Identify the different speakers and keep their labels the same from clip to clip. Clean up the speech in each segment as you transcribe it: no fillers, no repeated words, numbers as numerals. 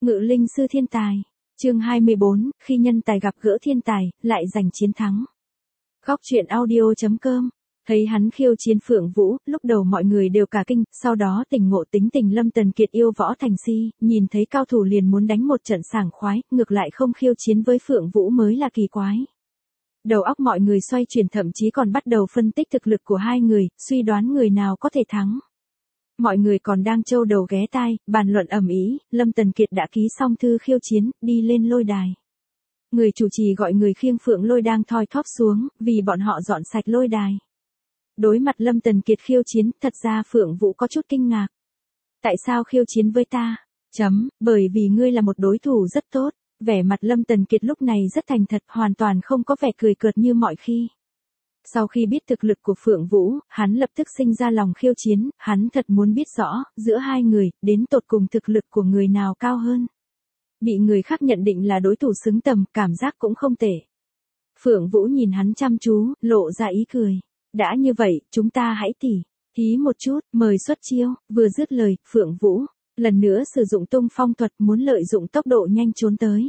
Speaker 1: Ngự linh sư thiên tài. Chương 24, khi nhân tài gặp gỡ thiên tài, lại giành chiến thắng. Góc truyện audio.com. Thấy hắn khiêu chiến Phượng Vũ, lúc đầu mọi người đều cả kinh, sau đó tỉnh ngộ tính tình Lâm Tần Kiệt yêu võ thành si, nhìn thấy cao thủ liền muốn đánh một trận sảng khoái, ngược lại không khiêu chiến với Phượng Vũ mới là kỳ quái. Đầu óc mọi người xoay chuyển, thậm chí còn bắt đầu phân tích thực lực của hai người, suy đoán người nào có thể thắng. Mọi người còn đang trâu đầu ghé tai, bàn luận ầm ĩ, Lâm Tần Kiệt đã ký xong thư khiêu chiến, đi lên lôi đài. Người chủ trì gọi người khiêng Phượng Lôi đang thoi thóp xuống, vì bọn họ dọn sạch lôi đài. Đối mặt Lâm Tần Kiệt khiêu chiến, thật ra Phượng Vũ có chút kinh ngạc. Tại sao khiêu chiến với ta? Bởi vì ngươi là một đối thủ rất tốt. Vẻ mặt Lâm Tần Kiệt lúc này rất thành thật, hoàn toàn không có vẻ cười cợt như mọi khi. Sau khi biết thực lực của Phượng Vũ, hắn lập tức sinh ra lòng khiêu chiến, hắn thật muốn biết rõ, giữa hai người, đến tột cùng thực lực của người nào cao hơn. Bị người khác nhận định là đối thủ xứng tầm, cảm giác cũng không tệ. Phượng Vũ nhìn hắn chăm chú, lộ ra ý cười. Đã như vậy, chúng ta hãy thí một chút, mời xuất chiêu. Vừa dứt lời, Phượng Vũ lần nữa sử dụng tung phong thuật, muốn lợi dụng tốc độ nhanh trốn tới.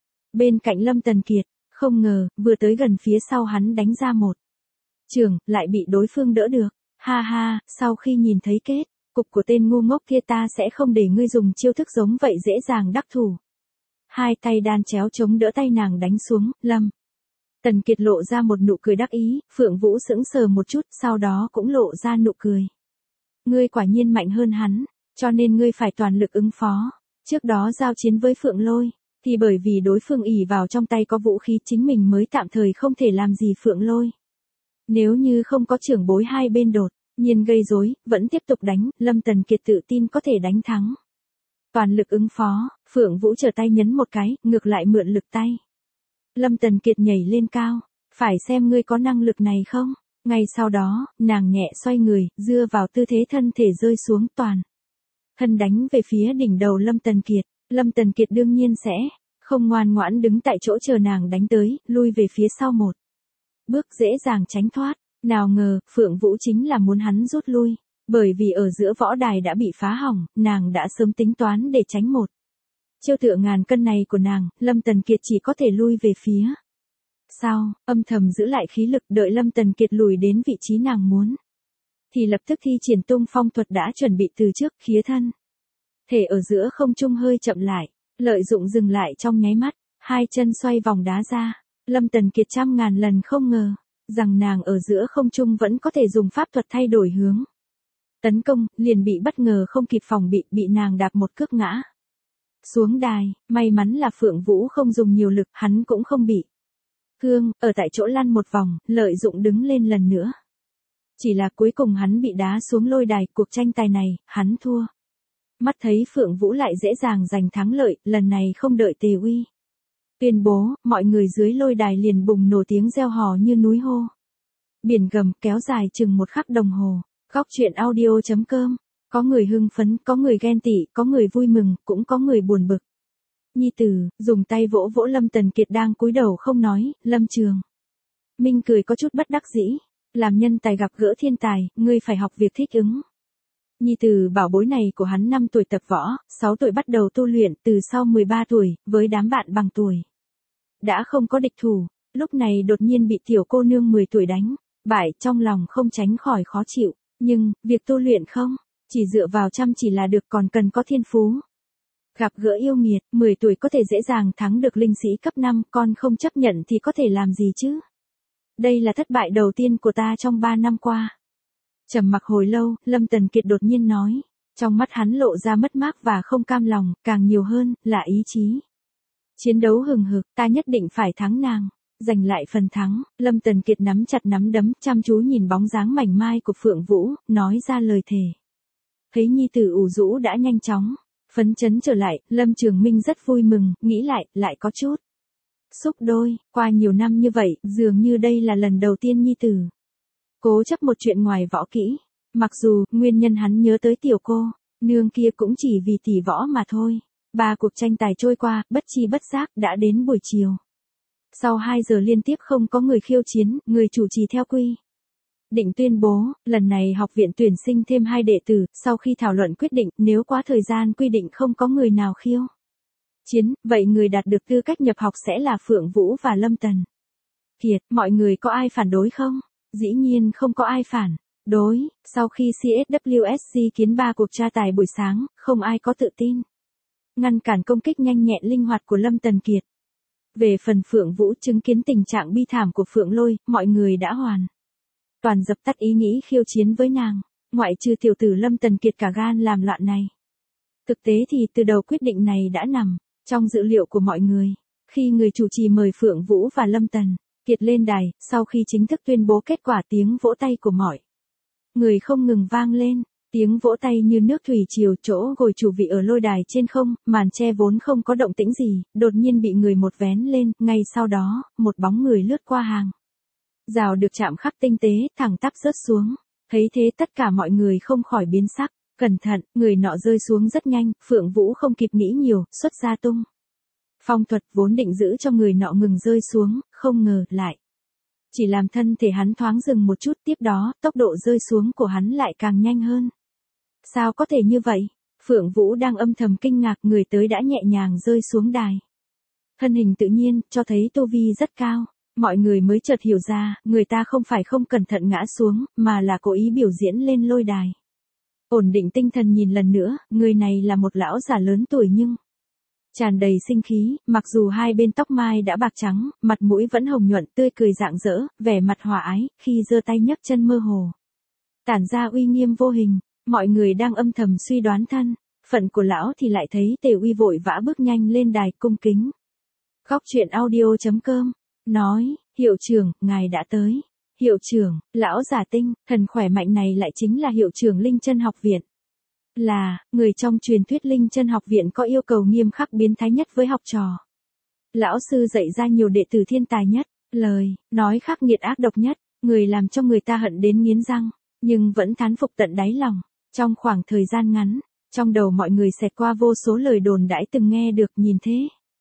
Speaker 1: Bên cạnh Lâm Tần Kiệt, không ngờ, vừa tới gần phía sau hắn đánh ra một trường, lại bị đối phương đỡ được. Ha ha, sau khi nhìn thấy kết cục của tên ngu ngốc kia, ta sẽ không để ngươi dùng chiêu thức giống vậy dễ dàng đắc thủ. Hai tay đan chéo chống đỡ tay nàng đánh xuống, Lâm Tần Kiệt lộ ra một nụ cười đắc ý, Phượng Vũ sững sờ một chút, sau đó cũng lộ ra nụ cười. Ngươi quả nhiên mạnh hơn hắn, cho nên ngươi phải toàn lực ứng phó. Trước đó giao chiến với Phượng Lôi, thì bởi vì đối phương ỷ vào trong tay có vũ khí, chính mình mới tạm thời không thể làm gì Phượng Lôi. Nếu như không có trưởng bối hai bên đột nhiên gây rối, vẫn tiếp tục đánh, Lâm Tần Kiệt tự tin có thể đánh thắng. Toàn lực ứng phó, Phượng Vũ trở tay nhấn một cái, ngược lại mượn lực tay. Lâm Tần Kiệt nhảy lên cao, phải xem ngươi có năng lực này không. Ngay sau đó, nàng nhẹ xoay người, dưa vào tư thế thân thể rơi xuống, toàn thân đánh về phía đỉnh đầu Lâm Tần Kiệt. Lâm Tần Kiệt đương nhiên sẽ không ngoan ngoãn đứng tại chỗ chờ nàng đánh tới, lui về phía sau một bước dễ dàng tránh thoát. Nào ngờ, Phượng Vũ chính là muốn hắn rút lui, bởi vì ở giữa võ đài đã bị phá hỏng, nàng đã sớm tính toán để tránh một chiêu tựa ngàn cân này của nàng. Lâm Tần Kiệt chỉ có thể lui về phía sau, âm thầm giữ lại khí lực, đợi Lâm Tần Kiệt lùi đến vị trí nàng muốn, thì lập tức thi triển tung phong thuật đã chuẩn bị từ trước, khía thân thể ở giữa không trung hơi chậm lại, lợi dụng dừng lại trong nháy mắt, hai chân xoay vòng đá ra. Lâm Tần Kiệt trăm ngàn lần không ngờ rằng nàng ở giữa không trung vẫn có thể dùng pháp thuật thay đổi hướng tấn công, liền bị bất ngờ không kịp phòng bị nàng đạp một cước ngã xuống đài. May mắn là Phượng Vũ không dùng nhiều lực, hắn cũng không bị thương, ở tại chỗ lăn một vòng, lợi dụng đứng lên lần nữa. Chỉ là cuối cùng hắn bị đá xuống lôi đài, cuộc tranh tài này, hắn thua. Mắt thấy Phượng Vũ lại dễ dàng giành thắng lợi, lần này không đợi Tề Uy tuyên bố, mọi người dưới lôi đài liền bùng nổ tiếng reo hò như núi hô biển gầm, kéo dài chừng một khắc đồng hồ. Góc truyện audio.com. Có người hưng phấn, có người ghen tị, có người vui mừng, cũng có người buồn bực. Nhi tử dùng tay vỗ vỗ Lâm Tần Kiệt đang cúi đầu không nói. Lâm Trường Minh cười có chút bất đắc dĩ. Làm nhân tài gặp gỡ thiên tài, ngươi phải học việc thích ứng. Nhi tử bảo bối này của hắn 5 tuổi tập võ, 6 tuổi bắt đầu tu luyện, từ sau 13 tuổi, với đám bạn bằng tuổi đã không có địch thủ, lúc này đột nhiên bị tiểu cô nương 10 tuổi đánh bại, trong lòng không tránh khỏi khó chịu. Nhưng, việc tu luyện không chỉ dựa vào chăm chỉ là được, còn cần có thiên phú. Gặp gỡ yêu nghiệt, 10 tuổi có thể dễ dàng thắng được linh sĩ cấp 5, con không chấp nhận thì có thể làm gì chứ? Đây là thất bại đầu tiên của ta trong 3 năm qua. Trầm mặc hồi lâu, Lâm Tần Kiệt đột nhiên nói, trong mắt hắn lộ ra mất mát và không cam lòng, càng nhiều hơn là ý chí chiến đấu hừng hực. Ta nhất định phải thắng nàng, giành lại phần thắng. Lâm Tần Kiệt nắm chặt nắm đấm, chăm chú nhìn bóng dáng mảnh mai của Phượng Vũ, nói ra lời thề. Thấy nhi tử ủ rũ đã nhanh chóng phấn chấn trở lại, Lâm Trường Minh rất vui mừng, nghĩ lại có chút xúc đôi. Qua nhiều năm như vậy, dường như đây là lần đầu tiên nhi tử cố chấp một chuyện ngoài võ kỹ. Mặc dù, nguyên nhân hắn nhớ tới tiểu cô nương kia cũng chỉ vì tỷ võ mà thôi. 3 cuộc tranh tài trôi qua, bất chi bất giác, đã đến buổi chiều. Sau 2 giờ liên tiếp không có người khiêu chiến, người chủ trì theo quy định tuyên bố, lần này học viện tuyển sinh thêm 2 đệ tử, sau khi thảo luận quyết định, nếu quá thời gian quy định không có người nào khiêu vậy người đạt được tư cách nhập học sẽ là Phượng Vũ và Lâm Tần Kiệt. Mọi người có ai phản đối không? Dĩ nhiên không có ai phản đối. Sau khi CSWSG kiến 3 cuộc tra tài buổi sáng, không ai có tự tin ngăn cản công kích nhanh nhẹn linh hoạt của Lâm Tần Kiệt. Về phần Phượng Vũ, chứng kiến tình trạng bi thảm của Phượng Lôi, mọi người đã hoàn toàn dập tắt ý nghĩ khiêu chiến với nàng, ngoại trừ tiểu tử Lâm Tần Kiệt cả gan làm loạn này. Thực tế thì từ đầu quyết định này đã nằm trong dự liệu của mọi người. Khi người chủ trì mời Phượng Vũ và Lâm Tần Kiệt lên đài, sau khi chính thức tuyên bố kết quả, tiếng vỗ tay của mọi người không ngừng vang lên. Tiếng vỗ tay như nước thủy triều. Chỗ ngồi chủ vị ở lôi đài trên không, màn che vốn không có động tĩnh gì, đột nhiên bị người một vén lên, ngay sau đó, một bóng người lướt qua hàng rào được chạm khắc tinh tế, thẳng tắp rớt xuống. Thấy thế tất cả mọi người không khỏi biến sắc. Cẩn thận, người nọ rơi xuống rất nhanh, Phượng Vũ không kịp nghĩ nhiều, xuất ra tung phong thuật vốn định giữ cho người nọ ngừng rơi xuống, không ngờ lại chỉ làm thân thể hắn thoáng dừng một chút, tiếp đó, tốc độ rơi xuống của hắn lại càng nhanh hơn. Sao có thể như vậy? Phượng Vũ đang âm thầm kinh ngạc, người tới đã nhẹ nhàng rơi xuống đài. Thân hình tự nhiên, cho thấy tu vi rất cao. Mọi người mới chợt hiểu ra, người ta không phải không cẩn thận ngã xuống, mà là cố ý biểu diễn lên lôi đài. Ổn định tinh thần nhìn lần nữa, người này là một lão già lớn tuổi nhưng tràn đầy sinh khí, mặc dù hai bên tóc mai đã bạc trắng, mặt mũi vẫn hồng nhuận, tươi cười rạng rỡ, vẻ mặt hòa ái, khi giơ tay nhấc chân mơ hồ tản ra uy nghiêm vô hình. Mọi người đang âm thầm suy đoán thân phận của lão thì lại thấy Tề Uy vội vã bước nhanh lên đài cung kính. Góc truyện audio.com nói, hiệu trưởng, ngài đã tới. Hiệu trưởng, lão giả tinh, thần khỏe mạnh này lại chính là hiệu trưởng Linh Chân Học Viện. Là, người trong truyền thuyết Linh Chân Học Viện có yêu cầu nghiêm khắc biến thái nhất với học trò. Lão sư dạy ra nhiều đệ tử thiên tài nhất, lời nói khắc nghiệt ác độc nhất, người làm cho người ta hận đến nghiến răng, nhưng vẫn thán phục tận đáy lòng. Trong khoảng thời gian ngắn, trong đầu mọi người xẹt qua vô số lời đồn đãi từng nghe được, nhìn thế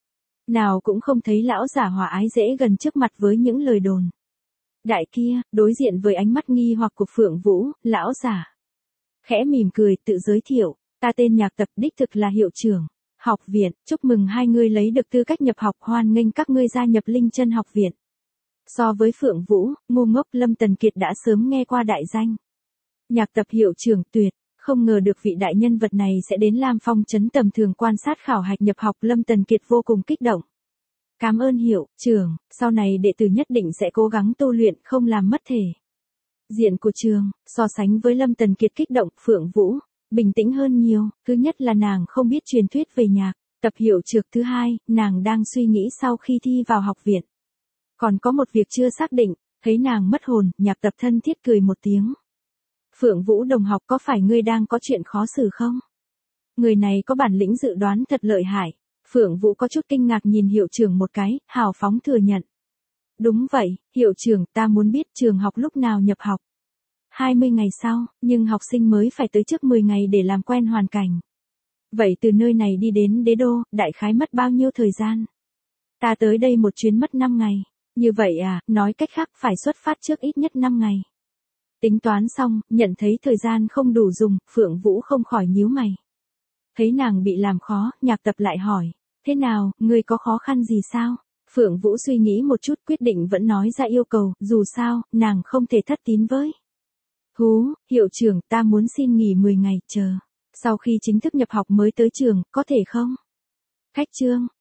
Speaker 1: nào cũng không thấy lão giả hòa ái dễ gần trước mặt với những lời đồn đại kia. Đối diện với ánh mắt nghi hoặc của Phượng Vũ, lão giả khẽ mỉm cười, tự giới thiệu, ta tên Nhạc Tập, đích thực là hiệu trưởng học viện, chúc mừng hai ngươi lấy được tư cách nhập học, hoan nghênh các ngươi gia nhập Linh Chân Học Viện. So với Phượng Vũ, ngu ngốc Lâm Tần Kiệt đã sớm nghe qua đại danh Nhạc Tập hiệu trưởng, tuyệt không ngờ được vị đại nhân vật này sẽ đến Lam Phong trấn tầm thường quan sát khảo hạch nhập học. Lâm Tần Kiệt vô cùng kích động. Cảm ơn hiệu trưởng, sau này đệ tử nhất định sẽ cố gắng tu luyện, không làm mất thể diện của trường. So sánh với Lâm Tần Kiệt kích động, Phượng Vũ bình tĩnh hơn nhiều. Thứ nhất là nàng không biết truyền thuyết về Nhạc Tập hiệu trưởng, thứ hai, nàng đang suy nghĩ sau khi thi vào học viện còn có một việc chưa xác định. Thấy nàng mất hồn, Nhạc Tập thân thiết cười một tiếng. Phượng Vũ đồng học, có phải ngươi đang có chuyện khó xử không? Người này có bản lĩnh dự đoán thật lợi hại. Phượng Vũ có chút kinh ngạc nhìn hiệu trưởng một cái, hào phóng thừa nhận. Đúng vậy, hiệu trưởng, ta muốn biết trường học lúc nào nhập học. 20 ngày sau, nhưng học sinh mới phải tới trước 10 ngày để làm quen hoàn cảnh. Vậy từ nơi này đi đến Đế Đô, đại khái mất bao nhiêu thời gian? Ta tới đây một chuyến mất 5 ngày. Như vậy à, nói cách khác phải xuất phát trước ít nhất 5 ngày. Tính toán xong, nhận thấy thời gian không đủ dùng, Phượng Vũ không khỏi nhíu mày. Thấy nàng bị làm khó, Nhạc Tập lại hỏi, thế nào, ngươi có khó khăn gì sao? Phượng Vũ suy nghĩ một chút, quyết định vẫn nói ra yêu cầu, dù sao, nàng không thể thất tín với hiệu trưởng, ta muốn xin nghỉ 10 ngày, chờ sau khi chính thức nhập học mới tới trường, có thể không? Khách trương,